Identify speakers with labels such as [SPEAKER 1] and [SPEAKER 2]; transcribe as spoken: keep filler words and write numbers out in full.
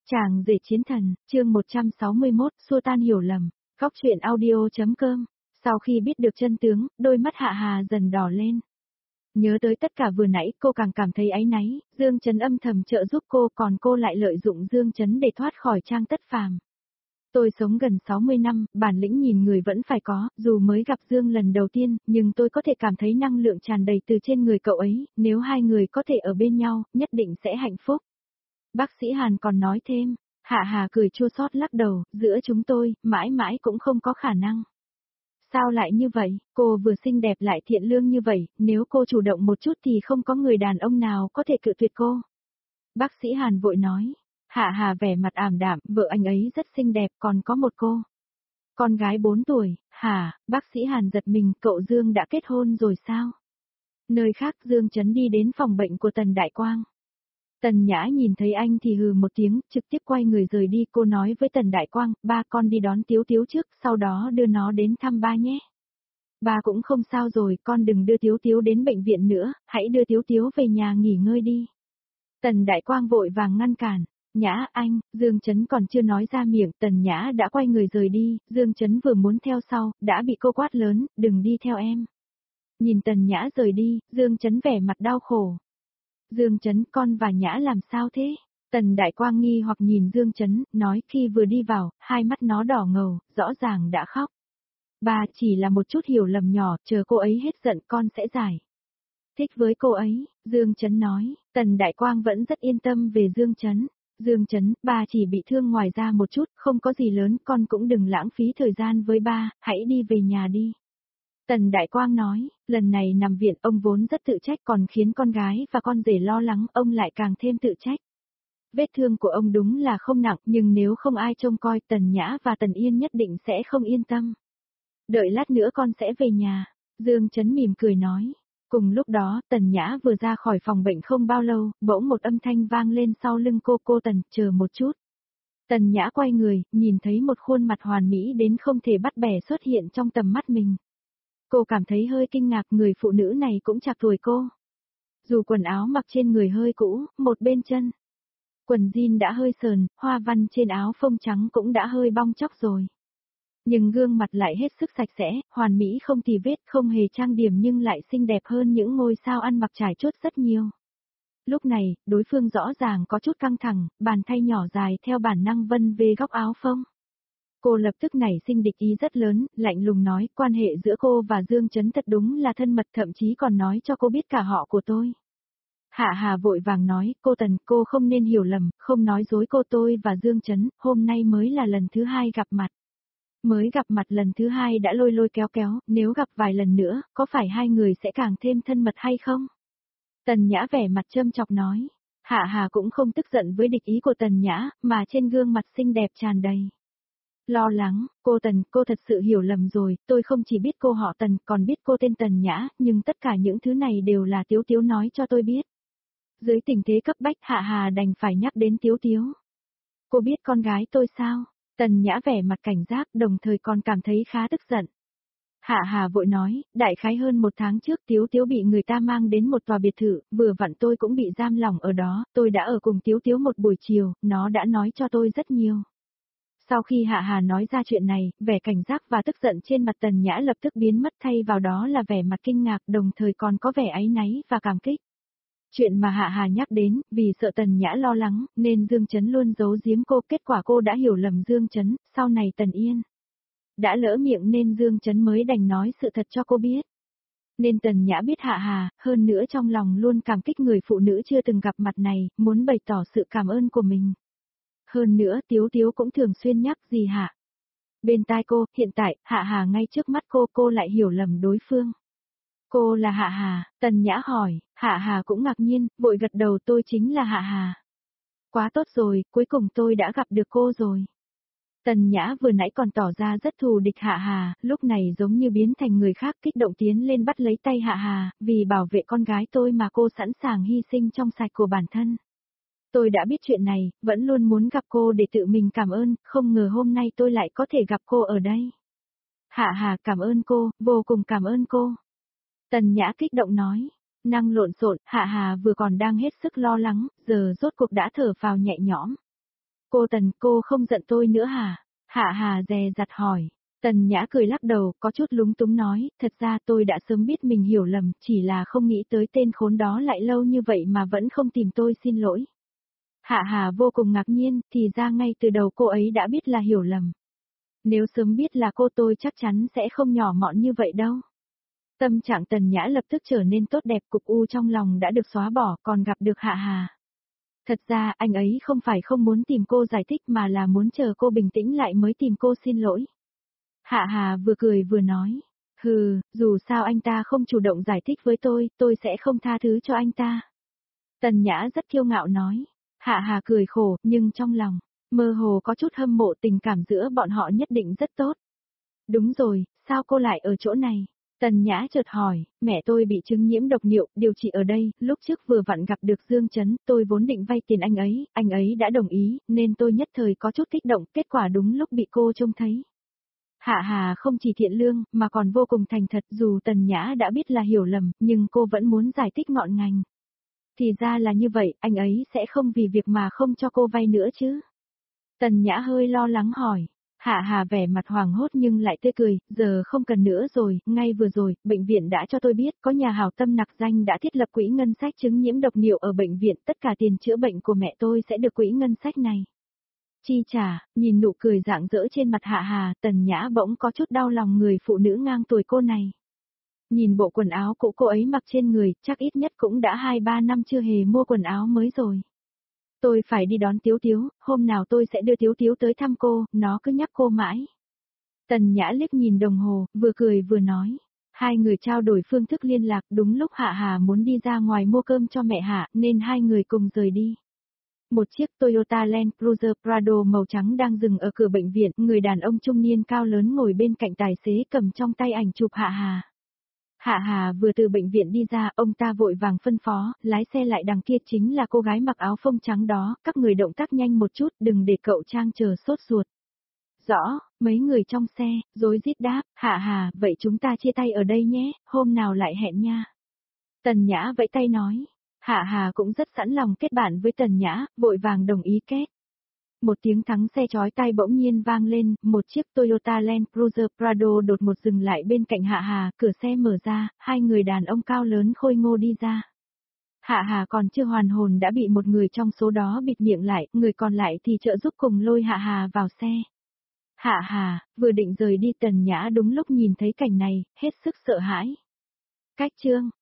[SPEAKER 1] Chàng rể chiến thần, chương một trăm sáu mươi mốt, xua tan hiểu lầm. Góc truyện audio.com. Sau khi biết được chân tướng, đôi mắt Hạ Hà dần đỏ lên. Nhớ tới tất cả vừa nãy, cô càng cảm thấy áy náy, Dương Chấn âm thầm trợ giúp cô, còn cô lại lợi dụng Dương Chấn để thoát khỏi trang tất phàm. Tôi sống gần sáu mươi năm, bản lĩnh nhìn người vẫn phải có, dù mới gặp Dương lần đầu tiên, nhưng tôi có thể cảm thấy năng lượng tràn đầy từ trên người cậu ấy, nếu hai người có thể ở bên nhau, nhất định sẽ hạnh phúc. Bác sĩ Hàn còn nói thêm, Hạ Hà cười chua xót lắc đầu, giữa chúng tôi, mãi mãi cũng không có khả năng. Sao lại như vậy, cô vừa xinh đẹp lại thiện lương như vậy, nếu cô chủ động một chút thì không có người đàn ông nào có thể cự tuyệt cô. Bác sĩ Hàn vội nói, Hạ Hà vẻ mặt ảm đạm, vợ anh ấy rất xinh đẹp, còn có một cô. Con gái bốn tuổi, hả, bác sĩ Hàn giật mình, cậu Dương đã kết hôn rồi sao? Nơi khác Dương Chấn đi đến phòng bệnh của Tần Đại Quang. Tần Nhã nhìn thấy anh thì hừ một tiếng, trực tiếp quay người rời đi, cô nói với Tần Đại Quang, ba con đi đón Tiếu Tiếu trước, sau đó đưa nó đến thăm ba nhé. Ba cũng không sao rồi, con đừng đưa Tiếu Tiếu đến bệnh viện nữa, hãy đưa Tiếu Tiếu về nhà nghỉ ngơi đi. Tần Đại Quang vội vàng ngăn cản, Nhã anh, Dương Chấn còn chưa nói ra miệng, Tần Nhã đã quay người rời đi, Dương Chấn vừa muốn theo sau, đã bị cô quát lớn, đừng đi theo em. Nhìn Tần Nhã rời đi, Dương Chấn vẻ mặt đau khổ. Dương Chấn, con và Nhã làm sao thế? Tần Đại Quang nghi hoặc nhìn Dương Chấn, nói khi vừa đi vào, hai mắt nó đỏ ngầu, rõ ràng đã khóc. Ba chỉ là một chút hiểu lầm nhỏ, chờ cô ấy hết giận con sẽ giải. Thích với cô ấy, Dương Chấn nói, Tần Đại Quang vẫn rất yên tâm về Dương Chấn. Dương Chấn, ba chỉ bị thương ngoài ra một chút, không có gì lớn, con cũng đừng lãng phí thời gian với ba, hãy đi về nhà đi. Tần Đại Quang nói, lần này nằm viện ông vốn rất tự trách còn khiến con gái và con rể lo lắng, ông lại càng thêm tự trách. Vết thương của ông đúng là không nặng, nhưng nếu không ai trông coi Tần Nhã và Tần Yên nhất định sẽ không yên tâm. Đợi lát nữa con sẽ về nhà, Dương Chấn mỉm cười nói. Cùng lúc đó, Tần Nhã vừa ra khỏi phòng bệnh không bao lâu, bỗng một âm thanh vang lên sau lưng cô, cô Tần, chờ một chút. Tần Nhã quay người, nhìn thấy một khuôn mặt hoàn mỹ đến không thể bắt bẻ xuất hiện trong tầm mắt mình. Cô cảm thấy hơi kinh ngạc, người phụ nữ này cũng chạc tuổi cô. Dù quần áo mặc trên người hơi cũ, một bên chân. Quần jean đã hơi sờn, hoa văn trên áo phông trắng cũng đã hơi bong chóc rồi. Nhưng gương mặt lại hết sức sạch sẽ, hoàn mỹ không tì vết, không hề trang điểm nhưng lại xinh đẹp hơn những ngôi sao ăn mặc trải chuốt rất nhiều. Lúc này, đối phương rõ ràng có chút căng thẳng, bàn tay nhỏ dài theo bản năng vân về góc áo phông. Cô lập tức nảy sinh địch ý rất lớn, lạnh lùng nói, quan hệ giữa cô và Dương Chấn thật đúng là thân mật, thậm chí còn nói cho cô biết cả họ của tôi. Hạ Hà vội vàng nói, cô Tần, cô không nên hiểu lầm, không nói dối cô, tôi và Dương Chấn, hôm nay mới là lần thứ hai gặp mặt. Mới gặp mặt lần thứ hai đã lôi lôi kéo kéo, nếu gặp vài lần nữa, có phải hai người sẽ càng thêm thân mật hay không? Tần Nhã vẻ mặt châm chọc nói. Hạ Hà cũng không tức giận với địch ý của Tần Nhã, mà trên gương mặt xinh đẹp tràn đầy lo lắng. Cô Tần, cô thật sự hiểu lầm rồi, tôi không chỉ biết cô họ Tần, còn biết cô tên Tần Nhã, nhưng tất cả những thứ này đều là Tiếu Tiếu nói cho tôi biết. Dưới tình thế cấp bách, Hạ Hà đành phải nhắc đến Tiếu Tiếu. Cô biết con gái tôi sao? Tần Nhã vẻ mặt cảnh giác, đồng thời còn cảm thấy khá tức giận. Hạ Hà vội nói, đại khái hơn một tháng trước Tiếu Tiếu bị người ta mang đến một tòa biệt thự, vừa vặn tôi cũng bị giam lỏng ở đó, tôi đã ở cùng Tiếu Tiếu một buổi chiều, nó đã nói cho tôi rất nhiều. Sau khi Hạ Hà nói ra chuyện này, vẻ cảnh giác và tức giận trên mặt Tần Nhã lập tức biến mất, thay vào đó là vẻ mặt kinh ngạc, đồng thời còn có vẻ áy náy và cảm kích. Chuyện mà Hạ Hà nhắc đến, vì sợ Tần Nhã lo lắng, nên Dương Chấn luôn giấu giếm cô, kết quả cô đã hiểu lầm Dương Chấn, sau này Tần Yên đã lỡ miệng nên Dương Chấn mới đành nói sự thật cho cô biết. Nên Tần Nhã biết Hạ Hà, hơn nữa trong lòng luôn cảm kích người phụ nữ chưa từng gặp mặt này, muốn bày tỏ sự cảm ơn của mình. Hơn nữa Tiếu Tiếu cũng thường xuyên nhắc gì Hạ. Bên tai cô, hiện tại, Hạ Hà ngay trước mắt cô, cô lại hiểu lầm đối phương. Cô là Hạ Hà, Tần Nhã hỏi, Hạ Hà cũng ngạc nhiên, vội gật đầu, tôi chính là Hạ Hà. Quá tốt rồi, cuối cùng tôi đã gặp được cô rồi. Tần Nhã vừa nãy còn tỏ ra rất thù địch Hạ Hà, lúc này giống như biến thành người khác, kích động tiến lên bắt lấy tay Hạ Hà, vì bảo vệ con gái tôi mà cô sẵn sàng hy sinh trong sạch của bản thân. Tôi đã biết chuyện này, vẫn luôn muốn gặp cô để tự mình cảm ơn, không ngờ hôm nay tôi lại có thể gặp cô ở đây. Hạ Hà, cảm ơn cô, vô cùng cảm ơn cô. Tần Nhã kích động nói, năng lộn xộn, Hạ Hà vừa còn đang hết sức lo lắng, giờ rốt cuộc đã thở phào nhẹ nhõm. Cô Tần, cô không giận tôi nữa hả? Hạ Hà dè dặt hỏi. Tần Nhã cười lắc đầu, có chút lúng túng nói, thật ra tôi đã sớm biết mình hiểu lầm, chỉ là không nghĩ tới tên khốn đó lại lâu như vậy mà vẫn không tìm tôi xin lỗi. Hạ Hà vô cùng ngạc nhiên, thì ra ngay từ đầu cô ấy đã biết là hiểu lầm. Nếu sớm biết là cô tôi chắc chắn sẽ không nhỏ mọn như vậy đâu. Tâm trạng Tần Nhã lập tức trở nên tốt đẹp, cục u trong lòng đã được xóa bỏ, còn gặp được Hạ Hà. Thật ra anh ấy không phải không muốn tìm cô giải thích mà là muốn chờ cô bình tĩnh lại mới tìm cô xin lỗi. Hạ Hà vừa cười vừa nói, hừ, dù sao anh ta không chủ động giải thích với tôi, tôi sẽ không tha thứ cho anh ta. Tần Nhã rất kiêu ngạo nói, Hạ Hà cười khổ, nhưng trong lòng, mơ hồ có chút hâm mộ, tình cảm giữa bọn họ nhất định rất tốt. Đúng rồi, sao cô lại ở chỗ này? Tần Nhã chợt hỏi, mẹ tôi bị chứng nhiễm độc niệu, điều trị ở đây, lúc trước vừa vặn gặp được Dương Chấn, tôi vốn định vay tiền anh ấy, anh ấy đã đồng ý, nên tôi nhất thời có chút kích động, kết quả đúng lúc bị cô trông thấy. Hạ Hà không chỉ thiện lương, mà còn vô cùng thành thật, dù Tần Nhã đã biết là hiểu lầm, nhưng cô vẫn muốn giải thích ngọn ngành. Thì ra là như vậy, anh ấy sẽ không vì việc mà không cho cô vay nữa chứ? Tần Nhã hơi lo lắng hỏi. Hạ Hà vẻ mặt hoàng hốt nhưng lại tươi cười, giờ không cần nữa rồi, ngay vừa rồi, bệnh viện đã cho tôi biết có nhà hảo tâm nặc danh đã thiết lập quỹ ngân sách chứng nhiễm độc niệu ở bệnh viện, tất cả tiền chữa bệnh của mẹ tôi sẽ được quỹ ngân sách này chi trả. Nhìn nụ cười rạng rỡ trên mặt Hạ Hà, Tần Nhã bỗng có chút đau lòng người phụ nữ ngang tuổi cô này. Nhìn bộ quần áo cũ cô ấy mặc trên người, chắc ít nhất cũng đã hai ba năm chưa hề mua quần áo mới rồi. Tôi phải đi đón Tiếu Tiếu, hôm nào tôi sẽ đưa Tiếu Tiếu tới thăm cô, nó cứ nhắc cô mãi. Tần Nhã liếc nhìn đồng hồ, vừa cười vừa nói. Hai người trao đổi phương thức liên lạc, đúng lúc Hạ Hà muốn đi ra ngoài mua cơm cho mẹ Hạ, nên hai người cùng rời đi. Một chiếc Toyota Land Cruiser Prado màu trắng đang dừng ở cửa bệnh viện, người đàn ông trung niên cao lớn ngồi bên cạnh tài xế cầm trong tay ảnh chụp Hạ Hà. Hạ Hà vừa từ bệnh viện đi ra, ông ta vội vàng phân phó, lái xe lại đằng kia chính là cô gái mặc áo phông trắng đó, các người động tác nhanh một chút, đừng để cậu Trang chờ sốt ruột. Rõ, mấy người trong xe, rối rít đáp, Hạ Hà, vậy chúng ta chia tay ở đây nhé, hôm nào lại hẹn nha. Tần Nhã vẫy tay nói, Hạ Hà cũng rất sẵn lòng kết bạn với Tần Nhã, vội vàng đồng ý kết. Một tiếng thắng xe chói tai bỗng nhiên vang lên, một chiếc Toyota Land Cruiser Prado đột ngột dừng lại bên cạnh Hạ Hà, cửa xe mở ra, hai người đàn ông cao lớn khôi ngô đi ra. Hạ Hà còn chưa hoàn hồn đã bị một người trong số đó bịt miệng lại, người còn lại thì trợ giúp cùng lôi Hạ Hà vào xe. Hạ Hà, vừa định rời đi, Tần Nhã đúng lúc nhìn thấy cảnh này, hết sức sợ hãi. Cách chương